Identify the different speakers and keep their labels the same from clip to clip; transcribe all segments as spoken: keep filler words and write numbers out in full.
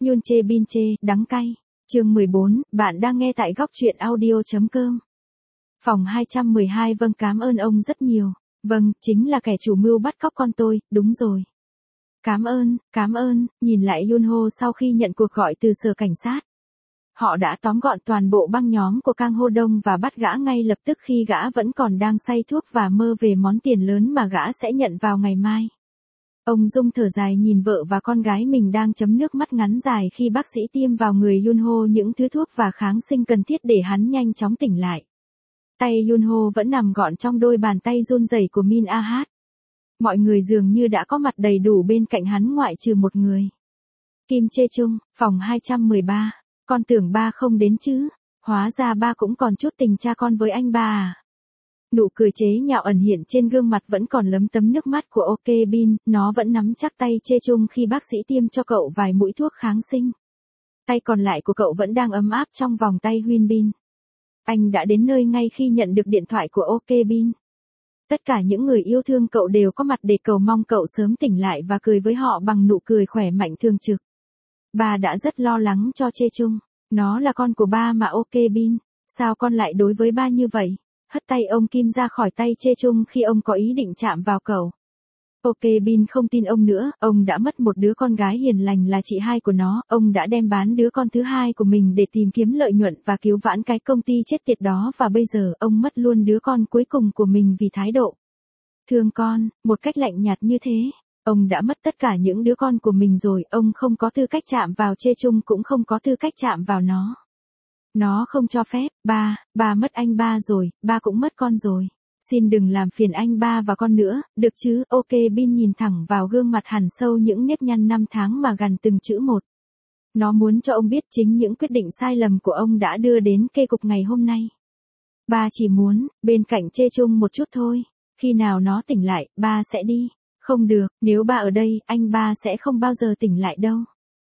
Speaker 1: Nhun chê bin chê, đắng cay. Chương mười bốn, bạn đang nghe tại góc truyện audio.com. Phòng hai trăm mười hai. Vâng, cảm ơn ông rất nhiều. Vâng, chính là kẻ chủ mưu bắt cóc con tôi, đúng rồi. Cảm ơn, cảm ơn. Nhìn lại Yunho sau khi nhận cuộc gọi từ sở cảnh sát. Họ đã tóm gọn toàn bộ băng nhóm của Kang Ho Dong và bắt gã ngay lập tức khi gã vẫn còn đang say thuốc và mơ về món tiền lớn mà gã sẽ nhận vào ngày mai. Ông Dung thở dài nhìn vợ và con gái mình đang chấm nước mắt ngắn dài khi bác sĩ tiêm vào người Yunho những thứ thuốc và kháng sinh cần thiết để hắn nhanh chóng tỉnh lại. Tay Yunho vẫn nằm gọn trong đôi bàn tay run rẩy của Min Ah. Mọi người dường như đã có mặt đầy đủ bên cạnh hắn ngoại trừ một người. Kim Chê Chung, phòng hai trăm mười ba. Con tưởng ba không đến chứ, hóa ra ba cũng còn chút tình cha con với anh ba à. Nụ cười chế nhạo ẩn hiện trên gương mặt vẫn còn lấm tấm nước mắt của Ok Bin, nó vẫn nắm chắc tay Chê Chung khi bác sĩ tiêm cho cậu vài mũi thuốc kháng sinh. Tay còn lại của cậu vẫn đang ấm áp trong vòng tay Huyên Bin. Anh đã đến nơi ngay khi nhận được điện thoại của Ok Bin. Tất cả những người yêu thương cậu đều có mặt để cầu mong cậu sớm tỉnh lại và cười với họ bằng nụ cười khỏe mạnh thường trực. Ba đã rất lo lắng cho Chê Chung. Nó là con của ba mà Ok Bin. Sao con lại đối với ba như vậy? Hất tay ông Kim ra khỏi tay Chê Chung khi ông có ý định chạm vào cậu. Ok Bin không tin ông nữa, ông đã mất một đứa con gái hiền lành là chị hai của nó, ông đã đem bán đứa con thứ hai của mình để tìm kiếm lợi nhuận và cứu vãn cái công ty chết tiệt đó và bây giờ ông mất luôn đứa con cuối cùng của mình vì thái độ thương con, một cách lạnh nhạt như thế. Ông đã mất tất cả những đứa con của mình rồi, ông không có tư cách chạm vào Chê Chung cũng không có tư cách chạm vào nó. Nó không cho phép, ba, ba mất anh ba rồi, ba cũng mất con rồi. Xin đừng làm phiền anh ba và con nữa, được chứ? Ok Bin nhìn thẳng vào gương mặt hằn sâu những nếp nhăn năm tháng mà gằn từng chữ một. Nó muốn cho ông biết chính những quyết định sai lầm của ông đã đưa đến kết cục ngày hôm nay. Ba chỉ muốn, bên cạnh Chê Chung một chút thôi. Khi nào nó tỉnh lại, ba sẽ đi. Không được, nếu ba ở đây, anh ba sẽ không bao giờ tỉnh lại đâu.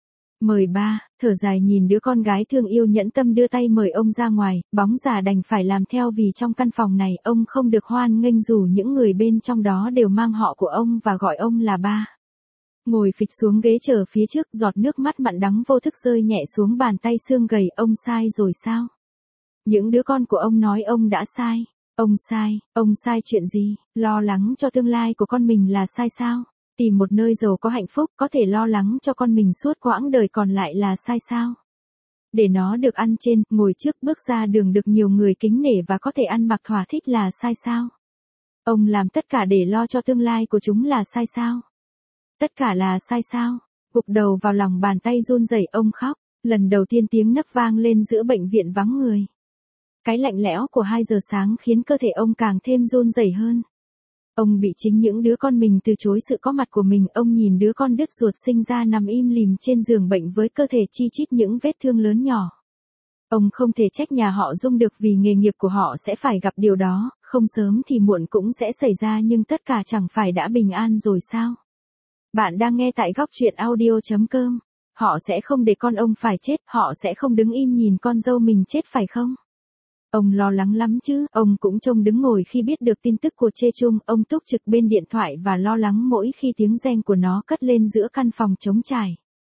Speaker 1: Mời ba, thở dài nhìn đứa con gái thương yêu nhẫn tâm đưa tay mời ông ra ngoài, bóng già đành phải làm theo vì trong căn phòng này ông không được hoan nghênh dù những người bên trong đó đều mang họ của ông và gọi ông là ba. Ngồi phịch xuống ghế chờ phía trước, giọt nước mắt mặn đắng vô thức rơi nhẹ xuống bàn tay xương gầy. Ông sai rồi sao? Những đứa con của ông nói ông đã sai. Ông sai, ông sai chuyện gì? Lo lắng cho tương lai của con mình là sai sao? Tìm một nơi giàu có hạnh phúc có thể lo lắng cho con mình suốt quãng đời còn lại là sai sao? Để nó được ăn trên, ngồi trước bước ra đường được nhiều người kính nể và có thể ăn mặc thỏa thích là sai sao? Ông làm tất cả để lo cho tương lai của chúng là sai sao? Tất cả là sai sao? Gục đầu vào lòng bàn tay run rẩy ông khóc. Lần đầu tiên tiếng nấc vang lên giữa bệnh viện vắng người. Cái lạnh lẽo của hai giờ sáng khiến cơ thể ông càng thêm run rẩy hơn. Ông bị chính những đứa con mình từ chối sự có mặt của mình. Ông nhìn đứa con đứt ruột sinh ra nằm im lìm trên giường bệnh với cơ thể chi chít những vết thương lớn nhỏ. Ông không thể trách nhà họ Dung được vì nghề nghiệp của họ sẽ phải gặp điều đó, không sớm thì muộn cũng sẽ xảy ra nhưng tất cả chẳng phải đã bình an rồi sao? Bạn đang nghe tại góc truyện audio.com. Họ sẽ không để con ông phải chết, họ sẽ không đứng im nhìn con dâu mình chết phải không? Ông lo lắng lắm chứ, ông cũng trông đứng ngồi khi biết được tin tức của Chê Chung, ông túc trực bên điện thoại và lo lắng mỗi khi tiếng reng của nó cất lên giữa căn phòng trống trải.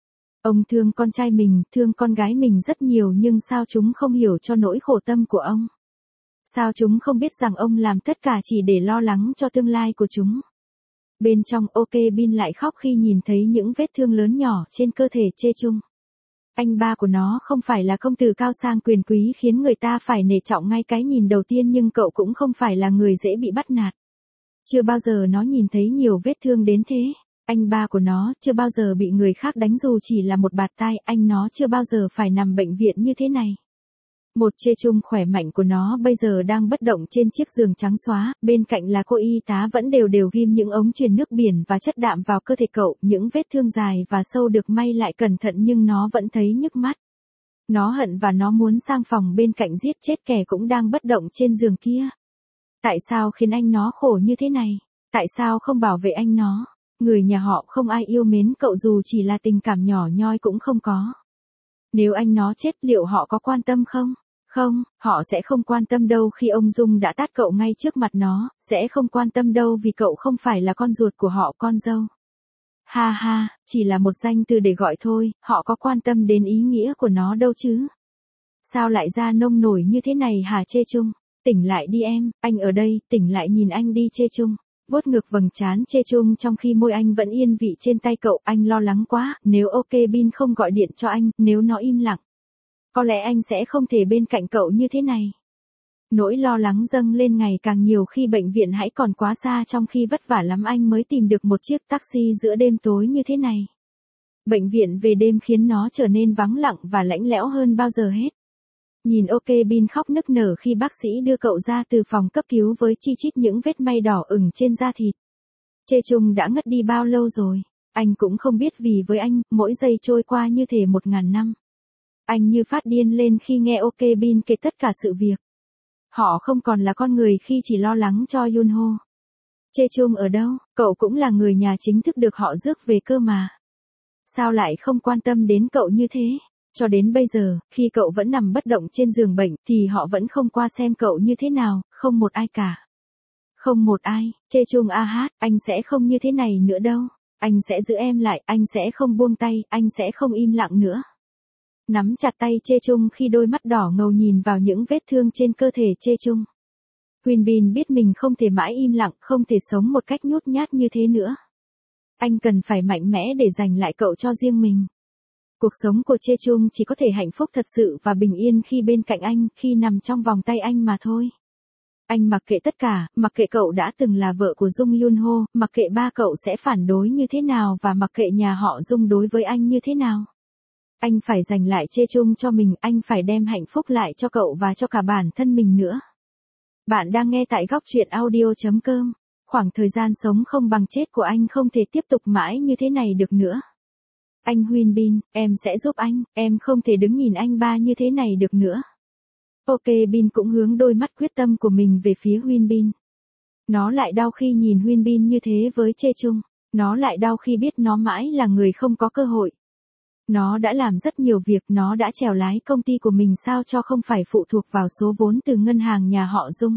Speaker 1: Ông thương con trai mình, thương con gái mình rất nhiều nhưng sao chúng không hiểu cho nỗi khổ tâm của ông? Sao chúng không biết rằng ông làm tất cả chỉ để lo lắng cho tương lai của chúng? Bên trong Ok Bin lại khóc khi nhìn thấy những vết thương lớn nhỏ trên cơ thể Chê Chung. Anh ba của nó không phải là công tử cao sang quyền quý khiến người ta phải nể trọng ngay cái nhìn đầu tiên nhưng cậu cũng không phải là người dễ bị bắt nạt. Chưa bao giờ nó nhìn thấy nhiều vết thương đến thế. Anh ba của nó chưa bao giờ bị người khác đánh dù chỉ là một bạt tai, anh nó chưa bao giờ phải nằm bệnh viện như thế này. Một Chê Chung khỏe mạnh của nó bây giờ đang bất động trên chiếc giường trắng xóa, bên cạnh là cô y tá vẫn đều đều ghim những ống truyền nước biển và chất đạm vào cơ thể cậu, những vết thương dài và sâu được may lại cẩn thận nhưng nó vẫn thấy nhức mắt. Nó hận và nó muốn sang phòng bên cạnh giết chết kẻ cũng đang bất động trên giường kia. Tại sao khiến anh nó khổ như thế này? Tại sao không bảo vệ anh nó? Người nhà họ không ai yêu mến cậu dù chỉ là tình cảm nhỏ nhoi cũng không có. Nếu anh nó chết liệu họ có quan tâm không? Không, họ sẽ không quan tâm đâu khi ông Dung đã tát cậu ngay trước mặt nó, sẽ không quan tâm đâu vì cậu không phải là con ruột của họ con dâu. Ha ha, chỉ là một danh từ để gọi thôi, họ có quan tâm đến ý nghĩa của nó đâu chứ. Sao lại ra nông nổi như thế này hả Chê Chung? Tỉnh lại đi em, anh ở đây, tỉnh lại nhìn anh đi Chê Chung. Vuốt ngược vầng trán Chê Chung trong khi môi anh vẫn yên vị trên tay cậu, anh lo lắng quá, nếu OK Bin không gọi điện cho anh, nếu nó im lặng. Có lẽ anh sẽ không thể bên cạnh cậu như thế này. Nỗi lo lắng dâng lên ngày càng nhiều khi bệnh viện hãy còn quá xa trong khi vất vả lắm anh mới tìm được một chiếc taxi giữa đêm tối như thế này. Bệnh viện về đêm khiến nó trở nên vắng lặng và lạnh lẽo hơn bao giờ hết. Nhìn OK Bin khóc nức nở khi bác sĩ đưa cậu ra từ phòng cấp cứu với chi chít những vết may đỏ ửng trên da thịt. Chê Chung đã ngất đi bao lâu rồi? Anh cũng không biết vì với anh, mỗi giây trôi qua như thể một ngàn năm. Anh như phát điên lên khi nghe OK Bin kể tất cả sự việc. Họ không còn là con người khi chỉ lo lắng cho Yunho. Chê Chung ở đâu? Cậu cũng là người nhà chính thức được họ rước về cơ mà. Sao lại không quan tâm đến cậu như thế? Cho đến bây giờ, khi cậu vẫn nằm bất động trên giường bệnh, thì họ vẫn không qua xem cậu như thế nào, không một ai cả. Không một ai, Chê Chung a hát, anh sẽ không như thế này nữa đâu. Anh sẽ giữ em lại, anh sẽ không buông tay, anh sẽ không im lặng nữa. Nắm chặt tay Chê Chung khi đôi mắt đỏ ngầu nhìn vào những vết thương trên cơ thể Chê Chung. Huyên Bin biết mình không thể mãi im lặng, không thể sống một cách nhút nhát như thế nữa. Anh cần phải mạnh mẽ để giành lại cậu cho riêng mình. Cuộc sống của Chê Chung chỉ có thể hạnh phúc thật sự và bình yên khi bên cạnh anh, khi nằm trong vòng tay anh mà thôi. Anh mặc kệ tất cả, mặc kệ cậu đã từng là vợ của Dung Yunho, mặc kệ ba cậu sẽ phản đối như thế nào và mặc kệ nhà họ Dung đối với anh như thế nào. Anh phải giành lại Chê Chung cho mình, anh phải đem hạnh phúc lại cho cậu và cho cả bản thân mình nữa. Bạn đang nghe tại góc truyện audio chấm com. Khoảng thời gian sống không bằng chết của anh không thể tiếp tục mãi như thế này được nữa. Anh Huyên Bin, em sẽ giúp anh, em không thể đứng nhìn anh ba như thế này được nữa. OK Bin cũng hướng đôi mắt quyết tâm của mình về phía Huyên Bin. Nó lại đau khi nhìn Huyên Bin như thế với Chê Chung. Nó lại đau khi biết nó mãi là người không có cơ hội. Nó đã làm rất nhiều việc, nó đã chèo lái công ty của mình sao cho không phải phụ thuộc vào số vốn từ ngân hàng nhà họ Dung.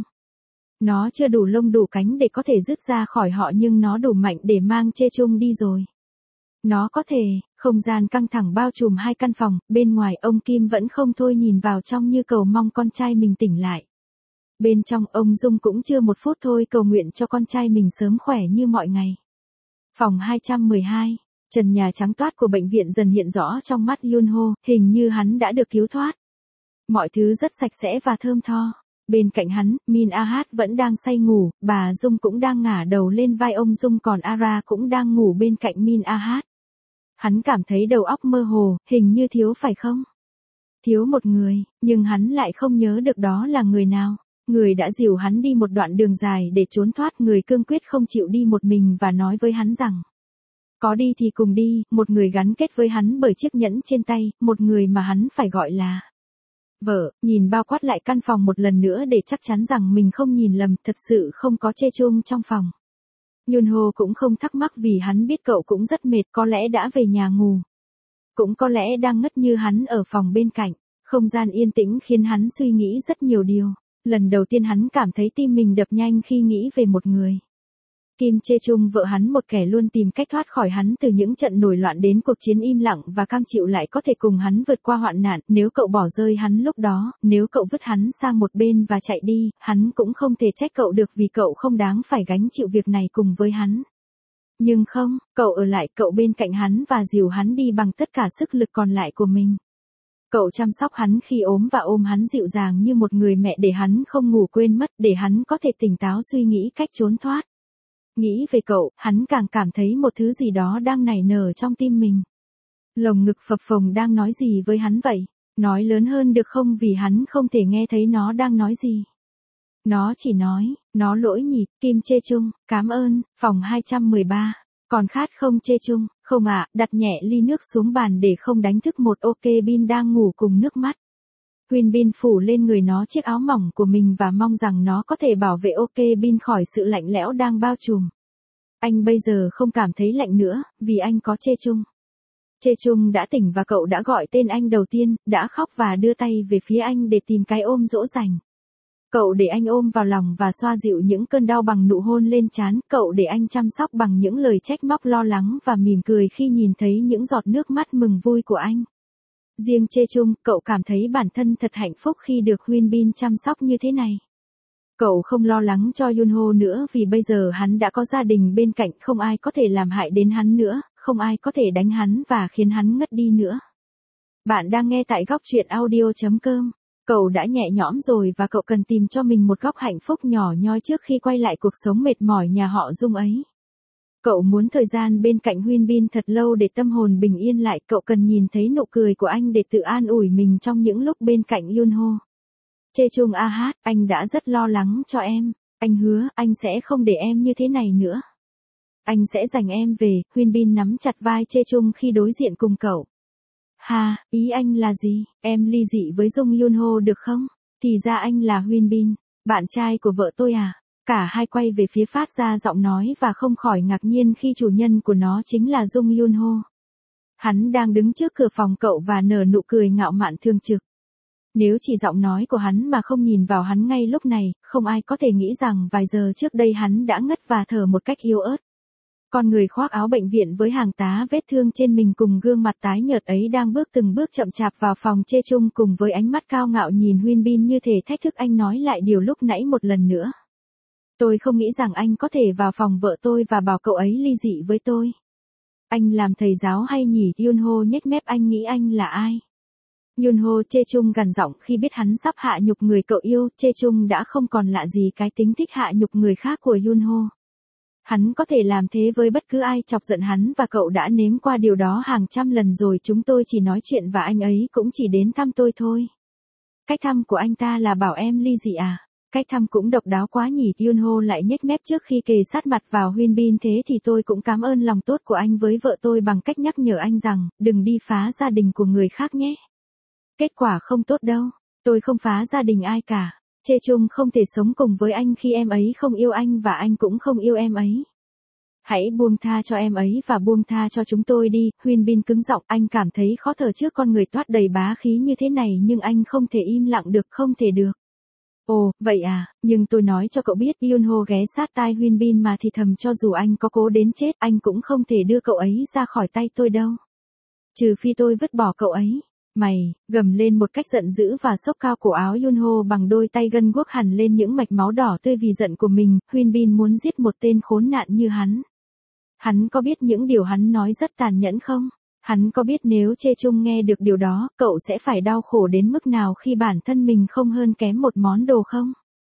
Speaker 1: Nó chưa đủ lông đủ cánh để có thể dứt ra khỏi họ nhưng nó đủ mạnh để mang Chê Chung đi rồi. Nó có thể, không gian căng thẳng bao trùm hai căn phòng, bên ngoài ông Kim vẫn không thôi nhìn vào trong như cầu mong con trai mình tỉnh lại. Bên trong ông Dung cũng chưa một phút thôi cầu nguyện cho con trai mình sớm khỏe như mọi ngày. Phòng hai trăm mười hai, trần nhà trắng toát của bệnh viện dần hiện rõ trong mắt Yunho, hình như hắn đã được cứu thoát. Mọi thứ rất sạch sẽ và thơm tho. Bên cạnh hắn, Min a hát vẫn đang say ngủ, bà Dung cũng đang ngả đầu lên vai ông Dung còn Ara cũng đang ngủ bên cạnh Min a hát. Hắn cảm thấy đầu óc mơ hồ, hình như thiếu phải không? Thiếu một người, nhưng hắn lại không nhớ được đó là người nào. Người đã dìu hắn đi một đoạn đường dài để trốn thoát, người cương quyết không chịu đi một mình và nói với hắn rằng có đi thì cùng đi, một người gắn kết với hắn bởi chiếc nhẫn trên tay, một người mà hắn phải gọi là vợ. Nhìn bao quát lại căn phòng một lần nữa để chắc chắn rằng mình không nhìn lầm, thật sự không có Chê Chung trong phòng. Yunho cũng không thắc mắc vì hắn biết cậu cũng rất mệt, có lẽ đã về nhà ngủ. Cũng có lẽ đang ngất như hắn ở phòng bên cạnh. Không gian yên tĩnh khiến hắn suy nghĩ rất nhiều điều. Lần đầu tiên hắn cảm thấy tim mình đập nhanh khi nghĩ về một người. Kim Chê Chung vợ hắn, một kẻ luôn tìm cách thoát khỏi hắn từ những trận nổi loạn đến cuộc chiến im lặng và cam chịu lại có thể cùng hắn vượt qua hoạn nạn. Nếu cậu bỏ rơi hắn lúc đó, nếu cậu vứt hắn sang một bên và chạy đi, hắn cũng không thể trách cậu được vì cậu không đáng phải gánh chịu việc này cùng với hắn. Nhưng không, cậu ở lại, cậu bên cạnh hắn và dìu hắn đi bằng tất cả sức lực còn lại của mình. Cậu chăm sóc hắn khi ốm và ôm hắn dịu dàng như một người mẹ để hắn không ngủ quên mất, để hắn có thể tỉnh táo suy nghĩ cách trốn thoát. Nghĩ về cậu, hắn càng cảm thấy một thứ gì đó đang nảy nở trong tim mình. Lồng ngực phập phồng đang nói gì với hắn vậy? Nói lớn hơn được không vì hắn không thể nghe thấy nó đang nói gì. Nó chỉ nói, nó lỗi nhịp, Kim Chê Chung, cảm ơn, phòng hai trăm mười ba. Còn khát không Chê Chung? Không ạ, đặt nhẹ ly nước xuống bàn để không đánh thức một OK Bin đang ngủ cùng nước mắt. Huyên Bin phủ lên người nó chiếc áo mỏng của mình và mong rằng nó có thể bảo vệ OK Bin khỏi sự lạnh lẽo đang bao trùm. Anh bây giờ không cảm thấy lạnh nữa, vì anh có Chê Chung. Chê Chung đã tỉnh và cậu đã gọi tên anh đầu tiên, đã khóc và đưa tay về phía anh để tìm cái ôm dỗ dành. Cậu để anh ôm vào lòng và xoa dịu những cơn đau bằng nụ hôn lên trán, cậu để anh chăm sóc bằng những lời trách móc lo lắng và mỉm cười khi nhìn thấy những giọt nước mắt mừng vui của anh. Riêng Chae Chung, cậu cảm thấy bản thân thật hạnh phúc khi được Hyun Bin chăm sóc như thế này. Cậu không lo lắng cho Yunho nữa vì bây giờ hắn đã có gia đình bên cạnh, không ai có thể làm hại đến hắn nữa, không ai có thể đánh hắn và khiến hắn ngất đi nữa. Bạn đang nghe tại góc truyện audio chấm com. Cậu đã nhẹ nhõm rồi và cậu cần tìm cho mình một góc hạnh phúc nhỏ nhoi trước khi quay lại cuộc sống mệt mỏi nhà họ Dung ấy. Cậu muốn thời gian bên cạnh Hyun Bin thật lâu để tâm hồn bình yên lại, cậu cần nhìn thấy nụ cười của anh để tự an ủi mình trong những lúc bên cạnh Yunho. Chae Chung a hát, anh đã rất lo lắng cho em, anh hứa anh sẽ không để em như thế này nữa. Anh sẽ giành em về. Hyun Bin nắm chặt vai Chae Chung khi đối diện cùng cậu. Ha, ý anh là gì, em ly dị với Jung Yunho được không? Thì ra anh là Hyun Bin, bạn trai của vợ tôi à? Cả hai quay về phía phát ra giọng nói và không khỏi ngạc nhiên khi chủ nhân của nó chính là Jung Yunho. Hắn đang đứng trước cửa phòng cậu và nở nụ cười ngạo mạn thường trực. Nếu chỉ giọng nói của hắn mà không nhìn vào hắn ngay lúc này, không ai có thể nghĩ rằng vài giờ trước đây hắn đã ngất và thở một cách yếu ớt. Con người khoác áo bệnh viện với hàng tá vết thương trên mình cùng gương mặt tái nhợt ấy đang bước từng bước chậm chạp vào phòng Chae Chung cùng với ánh mắt cao ngạo nhìn Hyun Bin như thể thách thức anh nói lại điều lúc nãy một lần nữa. Tôi không nghĩ rằng anh có thể vào phòng vợ tôi và bảo cậu ấy ly dị với tôi. Anh làm thầy giáo hay nhỉ? Yunho nhếch mép, anh nghĩ anh là ai? Yunho, Chae Chung gằn giọng khi biết hắn sắp hạ nhục người cậu yêu. Chae Chung đã không còn lạ gì cái tính thích hạ nhục người khác của Yunho. Hắn có thể làm thế với bất cứ ai chọc giận hắn và cậu đã nếm qua điều đó hàng trăm lần rồi. Chúng tôi chỉ nói chuyện và anh ấy cũng chỉ đến thăm tôi thôi. Cách thăm của anh ta là bảo em ly dị à? Cách thăm cũng độc đáo quá nhỉ? Yunho lại nhếch mép trước khi kề sát mặt vào Hyun Bin. Thế thì tôi cũng cảm ơn lòng tốt của anh với vợ tôi bằng cách nhắc nhở anh rằng, đừng đi phá gia đình của người khác nhé. Kết quả không tốt đâu, tôi không phá gia đình ai cả. Chae Chung không thể sống cùng với anh khi em ấy không yêu anh và anh cũng không yêu em ấy. Hãy buông tha cho em ấy và buông tha cho chúng tôi đi. Hyun Bin cứng giọng, anh cảm thấy khó thở trước con người toát đầy bá khí như thế này nhưng anh không thể im lặng được, không thể được. Ồ, vậy à, nhưng tôi nói cho cậu biết, Yunho ghé sát tai Hyun Bin mà thì thầm, cho dù anh có cố đến chết, anh cũng không thể đưa cậu ấy ra khỏi tay tôi đâu. Trừ phi tôi vứt bỏ cậu ấy. Mày, gầm lên một cách giận dữ và xốc cao cổ áo Yunho bằng đôi tay gân guốc hẳn lên những mạch máu đỏ tươi vì giận của mình. Hyun Bin muốn giết một tên khốn nạn như hắn. Hắn có biết những điều hắn nói rất tàn nhẫn không? Hắn có biết nếu Chae Chung nghe được điều đó, cậu sẽ phải đau khổ đến mức nào khi bản thân mình không hơn kém một món đồ không?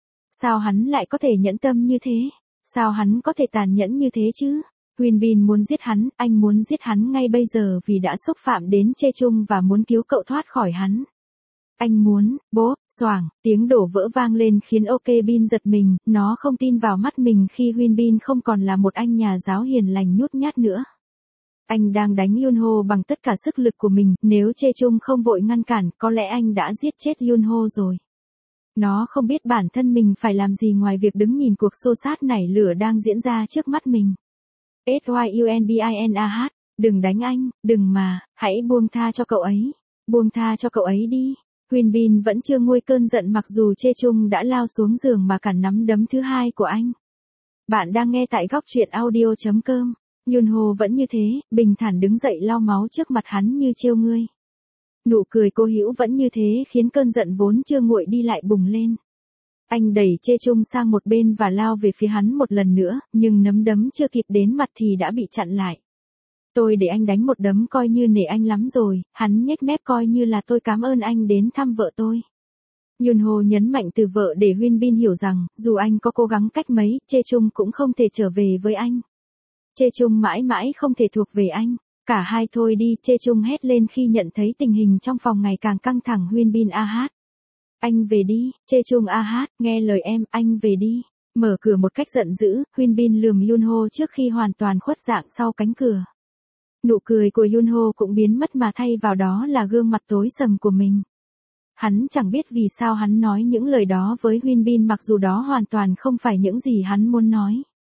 Speaker 1: Sao hắn lại có thể nhẫn tâm như thế? Sao hắn có thể tàn nhẫn như thế chứ? Hyun Bin muốn giết hắn, anh muốn giết hắn ngay bây giờ vì đã xúc phạm đến Chae Chung và muốn cứu cậu thoát khỏi hắn. Anh muốn, bố, xoảng, tiếng đổ vỡ vang lên khiến Ok Bin giật mình, nó không tin vào mắt mình khi Hyun Bin không còn là một anh nhà giáo hiền lành nhút nhát nữa. Anh đang đánh Yunho bằng tất cả sức lực của mình, nếu Chae Chung không vội ngăn cản, có lẽ anh đã giết chết Yunho rồi. Nó không biết bản thân mình phải làm gì ngoài việc đứng nhìn cuộc xô xát nảy lửa đang diễn ra trước mắt mình. S Y U N B I N A H, đừng đánh anh, đừng mà, hãy buông tha cho cậu ấy, buông tha cho cậu ấy đi. Hyun Bin vẫn chưa nguôi cơn giận mặc dù Chae Chung đã lao xuống giường mà cản nắm đấm thứ hai của anh. Bạn đang nghe tại góc truyện audio chấm com. Yunho vẫn như thế, bình thản đứng dậy lau máu trước mặt hắn như trêu ngươi. Nụ cười cô hữu vẫn như thế khiến cơn giận vốn chưa nguội đi lại bùng lên. Anh đẩy Chae Chung sang một bên và lao về phía hắn một lần nữa, nhưng nắm đấm chưa kịp đến mặt thì đã bị chặn lại. Tôi để anh đánh một đấm coi như nể anh lắm rồi, hắn nhếch mép, coi như là tôi cảm ơn anh đến thăm vợ tôi. Yunho nhấn mạnh từ vợ để Hyun Bin hiểu rằng, dù anh có cố gắng cách mấy, Chae Chung cũng không thể trở về với anh. Chae Chung mãi mãi không thể thuộc về anh. Cả hai thôi đi, Chae Chung hét lên khi nhận thấy tình hình trong phòng ngày càng căng thẳng. Hyun Bin a hát. Anh về đi, Chae Chung a hát, nghe lời em, anh về đi. Mở cửa một cách giận dữ, Hyun Bin lườm Yunho trước khi hoàn toàn khuất dạng sau cánh cửa. Nụ cười của Yunho cũng biến mất mà thay vào đó là gương mặt tối sầm của mình. Hắn chẳng biết vì sao hắn nói những lời đó với Hyun Bin mặc dù đó hoàn toàn không phải những gì hắn muốn nói.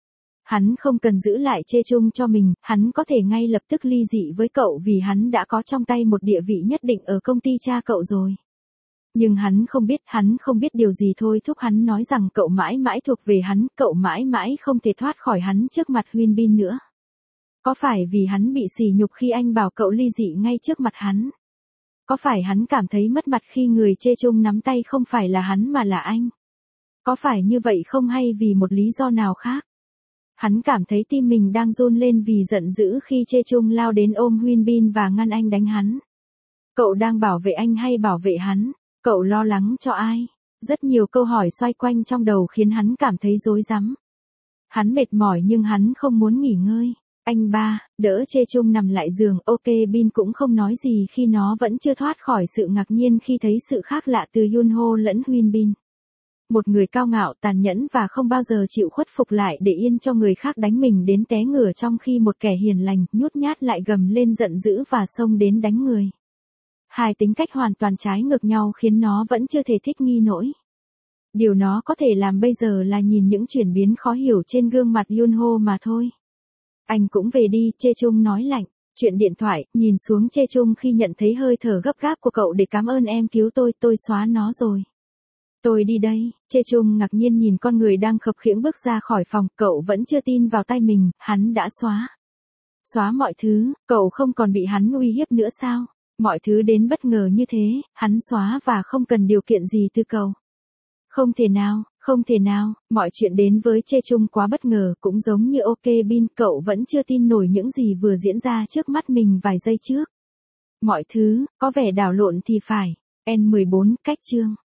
Speaker 1: Hắn không cần giữ lại Chae Chung cho mình, hắn có thể ngay lập tức ly dị với cậu vì hắn đã có trong tay một địa vị nhất định ở công ty cha cậu rồi. Nhưng hắn không biết, hắn không biết điều gì thôi thúc hắn nói rằng cậu mãi mãi thuộc về hắn, cậu mãi mãi không thể thoát khỏi hắn trước mặt Huyên Bin nữa. Có phải vì hắn bị sỉ nhục khi anh bảo cậu ly dị ngay trước mặt hắn? Có phải hắn cảm thấy mất mặt khi người chê chung nắm tay không phải là hắn mà là anh? Có phải như vậy không hay vì một lý do nào khác? Hắn cảm thấy tim mình đang run lên vì giận dữ khi chê chung lao đến ôm Huyên Bin và ngăn anh đánh hắn. Cậu đang bảo vệ anh hay bảo vệ hắn? Cậu lo lắng cho ai? Rất nhiều câu hỏi xoay quanh trong đầu khiến hắn cảm thấy rối rắm. Hắn mệt mỏi nhưng hắn không muốn nghỉ ngơi. Anh ba, đỡ chê chung nằm lại giường, ok Bin cũng không nói gì khi nó vẫn chưa thoát khỏi sự ngạc nhiên khi thấy sự khác lạ từ Yunho lẫn Huyên Bin. Một người cao ngạo, tàn nhẫn và không bao giờ chịu khuất phục lại để yên cho người khác đánh mình đến té ngửa, trong khi một kẻ hiền lành, nhút nhát lại gầm lên giận dữ và xông đến đánh người. Hai tính cách hoàn toàn trái ngược nhau khiến nó vẫn chưa thể thích nghi nổi. Điều nó có thể làm bây giờ là nhìn những chuyển biến khó hiểu trên gương mặt Yunho mà thôi. Anh cũng về đi, Chê Chung nói lạnh. Chuyện điện thoại, nhìn xuống Chê Chung khi nhận thấy hơi thở gấp gáp của cậu để cảm ơn em cứu tôi, tôi xóa nó rồi. Tôi đi đây, Chê Chung ngạc nhiên nhìn con người đang khập khiễng bước ra khỏi phòng, cậu vẫn chưa tin vào tay mình, hắn đã xóa. Xóa mọi thứ, cậu không còn bị hắn uy hiếp nữa sao? Mọi thứ đến bất ngờ như thế, hắn xóa và không cần điều kiện gì từ cậu. Không thể nào, không thể nào, mọi chuyện đến với Chê Chung quá bất ngờ, cũng giống như ok Bin, cậu vẫn chưa tin nổi những gì vừa diễn ra trước mắt mình vài giây trước. Mọi thứ, có vẻ đảo lộn thì phải. N mười bốn, cách chương.